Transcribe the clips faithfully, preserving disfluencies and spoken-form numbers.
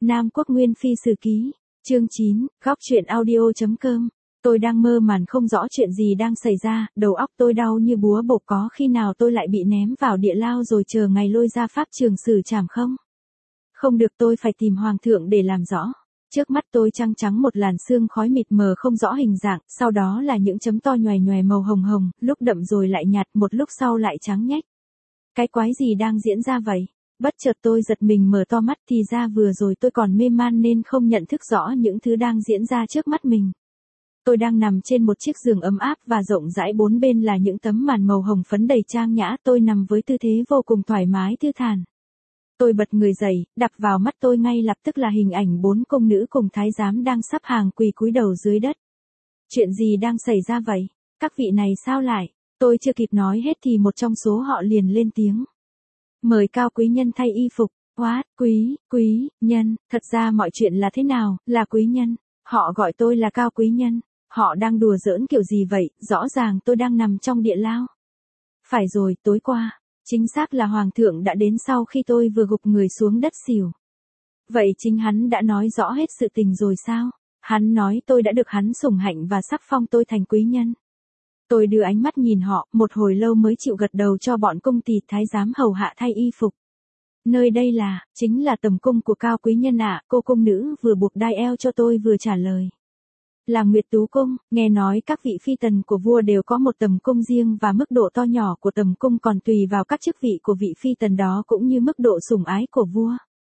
Nam Quốc Nguyên Phi Sử Ký, chương chín, góc truyện audio.com. Tôi đang mơ màng không rõ chuyện gì đang xảy ra, đầu óc tôi đau như búa bổ, có khi nào tôi lại bị ném vào địa lao rồi chờ ngày lôi ra pháp trường xử trảm không? Không được, tôi phải tìm hoàng thượng để làm rõ. Trước mắt tôi trăng trắng một làn sương khói mịt mờ không rõ hình dạng, sau đó là những chấm to nhòe nhòe màu hồng hồng, lúc đậm rồi lại nhạt, một lúc sau lại trắng nhách. Cái quái gì đang diễn ra vậy? Bất chợt tôi giật mình mở to mắt, thì ra vừa rồi tôi còn mê man nên không nhận thức rõ những thứ đang diễn ra trước mắt mình. Tôi đang nằm trên một chiếc giường ấm áp và rộng rãi, bốn bên là những tấm màn màu hồng phấn đầy trang nhã, tôi nằm với tư thế vô cùng thoải mái thư thản. Tôi bật người dậy, đập vào mắt tôi ngay lập tức là hình ảnh bốn công nữ cùng thái giám đang sắp hàng quỳ cúi đầu dưới đất. Chuyện gì đang xảy ra vậy? Các vị này sao lại? Tôi chưa kịp nói hết thì một trong số họ liền lên tiếng. Mời Cao quý nhân thay y phục. What? Quý, quý, nhân, thật ra mọi chuyện là thế nào, là quý nhân. Họ gọi tôi là Cao quý nhân. Họ đang đùa giỡn kiểu gì vậy, rõ ràng tôi đang nằm trong địa lao. Phải rồi, tối qua, chính xác là hoàng thượng đã đến sau khi tôi vừa gục người xuống đất xỉu. Vậy chính hắn đã nói rõ hết sự tình rồi sao? Hắn nói tôi đã được hắn sủng hạnh và sắc phong tôi thành quý nhân. Tôi đưa ánh mắt nhìn họ, một hồi lâu mới chịu gật đầu cho bọn cung tỳ thái giám hầu hạ thay y phục. Nơi đây là, chính là tầm cung của Cao quý nhân ạ, cô cung nữ vừa buộc đai eo cho tôi vừa trả lời. Là Nguyệt Tú cung, nghe nói các vị phi tần của vua đều có một tầm cung riêng và mức độ to nhỏ của tầm cung còn tùy vào các chức vị của vị phi tần đó cũng như mức độ sủng ái của vua.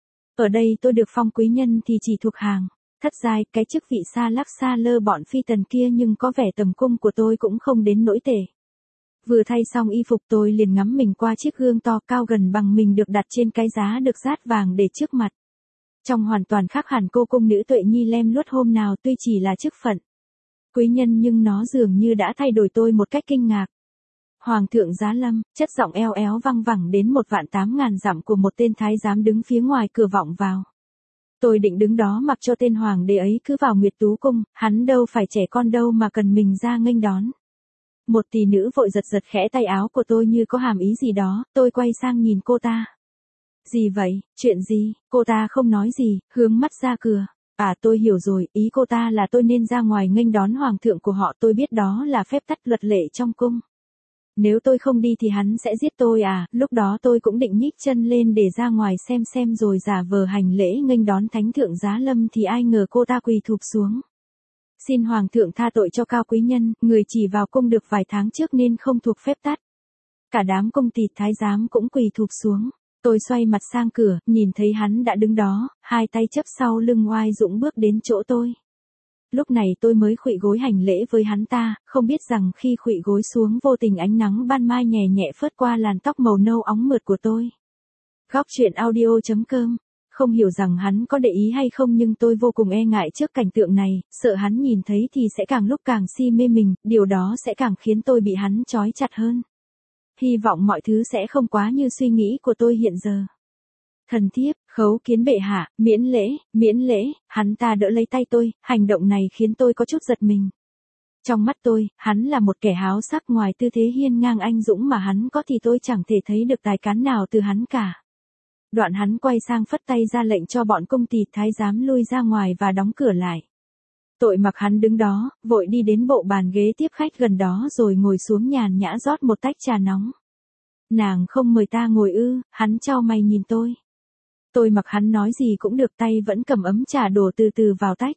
Ở đây tôi được phong quý nhân thì chỉ thuộc hàng thất giai, cái chức vị xa lắc xa lơ bọn phi tần kia, nhưng có vẻ tầm cung của tôi cũng không đến nỗi tệ. Vừa thay xong y phục tôi liền ngắm mình qua chiếc gương to cao gần bằng mình được đặt trên cái giá được dát vàng để trước mặt. Trông hoàn toàn khác hẳn cô cung nữ Tuệ Nhi lem luốt hôm nào, tuy chỉ là chức phận quý nhân nhưng nó dường như đã thay đổi tôi một cách kinh ngạc. Hoàng thượng giá lâm, chất giọng eo éo văng vẳng đến một vạn tám ngàn dặm của một tên thái giám đứng phía ngoài cửa vọng vào. Tôi định đứng đó mặc cho tên hoàng đế ấy cứ vào Nguyệt Tú cung, hắn đâu phải trẻ con đâu mà cần mình ra nghênh đón. Một tỷ nữ vội giật giật khẽ tay áo của tôi như có hàm ý gì đó, tôi quay sang nhìn cô ta. Gì vậy, chuyện gì? Cô ta không nói gì, hướng mắt ra cửa. À, tôi hiểu rồi, ý cô ta là tôi nên ra ngoài nghênh đón hoàng thượng của họ, tôi biết đó là phép tắc luật lệ trong cung. Nếu tôi không đi thì hắn sẽ giết tôi à, lúc đó tôi cũng định nhích chân lên để ra ngoài xem xem rồi giả vờ hành lễ nghênh đón thánh thượng giá lâm thì ai ngờ cô ta quỳ thụp xuống. Xin hoàng thượng tha tội cho Cao quý nhân, người chỉ vào cung được vài tháng trước nên không thuộc phép tắc. Cả đám cung tỳ thái giám cũng quỳ thụp xuống. Tôi xoay mặt sang cửa, nhìn thấy hắn đã đứng đó, hai tay chấp sau lưng oai dũng bước đến chỗ tôi. Lúc này tôi mới khuỵu gối hành lễ với hắn ta, không biết rằng khi khuỵu gối xuống vô tình ánh nắng ban mai nhẹ nhẹ phớt qua làn tóc màu nâu óng mượt của tôi. Góc truyện audio.com. Không hiểu rằng hắn có để ý hay không nhưng tôi vô cùng e ngại trước cảnh tượng này, sợ hắn nhìn thấy thì sẽ càng lúc càng si mê mình, điều đó sẽ càng khiến tôi bị hắn trói chặt hơn. Hy vọng mọi thứ sẽ không quá như suy nghĩ của tôi hiện giờ. Thần thiếp, khấu kiến bệ hạ, miễn lễ, miễn lễ, hắn ta đỡ lấy tay tôi, hành động này khiến tôi có chút giật mình. Trong mắt tôi, hắn là một kẻ háo sắc, ngoài tư thế hiên ngang anh dũng mà hắn có thì tôi chẳng thể thấy được tài cán nào từ hắn cả. Đoạn hắn quay sang phất tay ra lệnh cho bọn cung tỳ thái giám lui ra ngoài và đóng cửa lại. Tội mặc hắn đứng đó, vội đi đến bộ bàn ghế tiếp khách gần đó rồi ngồi xuống nhàn nhã rót một tách trà nóng. Nàng không mời ta ngồi ư? Hắn chau mày nhìn tôi. Tôi mặc hắn nói gì cũng được, tay vẫn cầm ấm trà đổ từ từ vào tách.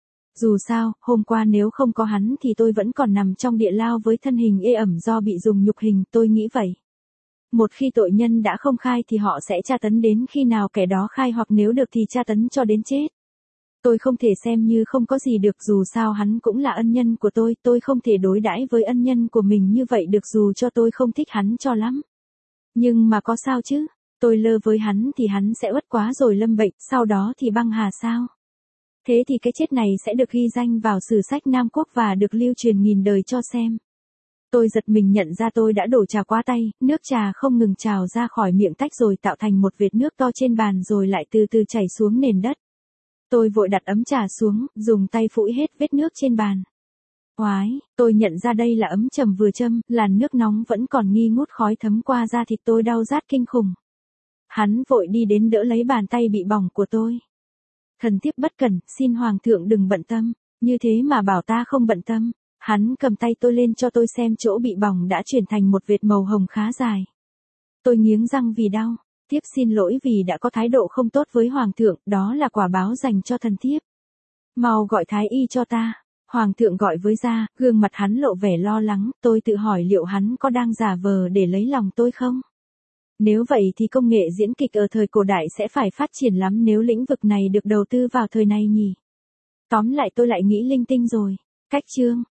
Dù sao, hôm qua nếu không có hắn thì tôi vẫn còn nằm trong địa lao với thân hình ê ẩm do bị dùng nhục hình, tôi nghĩ vậy. Một khi tội nhân đã không khai thì họ sẽ tra tấn đến khi nào kẻ đó khai, hoặc nếu được thì tra tấn cho đến chết. Tôi không thể xem như không có gì được, dù sao hắn cũng là ân nhân của tôi, tôi không thể đối đãi với ân nhân của mình như vậy được dù cho tôi không thích hắn cho lắm. Nhưng mà có sao chứ? Tôi lơ với hắn thì hắn sẽ uất quá rồi lâm bệnh, sau đó thì băng hà sao? Thế thì cái chết này sẽ được ghi danh vào sử sách Nam Quốc và được lưu truyền nghìn đời cho xem. Tôi giật mình nhận ra tôi đã đổ trà quá tay, nước trà không ngừng trào ra khỏi miệng tách rồi tạo thành một vệt nước to trên bàn rồi lại từ từ chảy xuống nền đất. Tôi vội đặt ấm trà xuống, dùng tay phủi hết vết nước trên bàn. Oái, tôi nhận ra đây là ấm chầm vừa châm, làn nước nóng vẫn còn nghi ngút khói thấm qua da thịt tôi đau rát kinh khủng. Hắn vội đi đến đỡ lấy bàn tay bị bỏng của tôi. Thần thiếp bất cẩn, xin hoàng thượng đừng bận tâm, như thế mà bảo ta không bận tâm. Hắn cầm tay tôi lên cho tôi xem chỗ bị bỏng đã chuyển thành một vệt màu hồng khá dài. Tôi nghiến răng vì đau, thiếp xin lỗi vì đã có thái độ không tốt với hoàng thượng, đó là quả báo dành cho thần thiếp. Mau gọi thái y cho ta. Hoàng thượng gọi với ra, gương mặt hắn lộ vẻ lo lắng, tôi tự hỏi liệu hắn có đang giả vờ để lấy lòng tôi không? Nếu vậy thì công nghệ diễn kịch ở thời cổ đại sẽ phải phát triển lắm nếu lĩnh vực này được đầu tư vào thời này nhỉ? Tóm lại tôi lại nghĩ linh tinh rồi. Cách chương.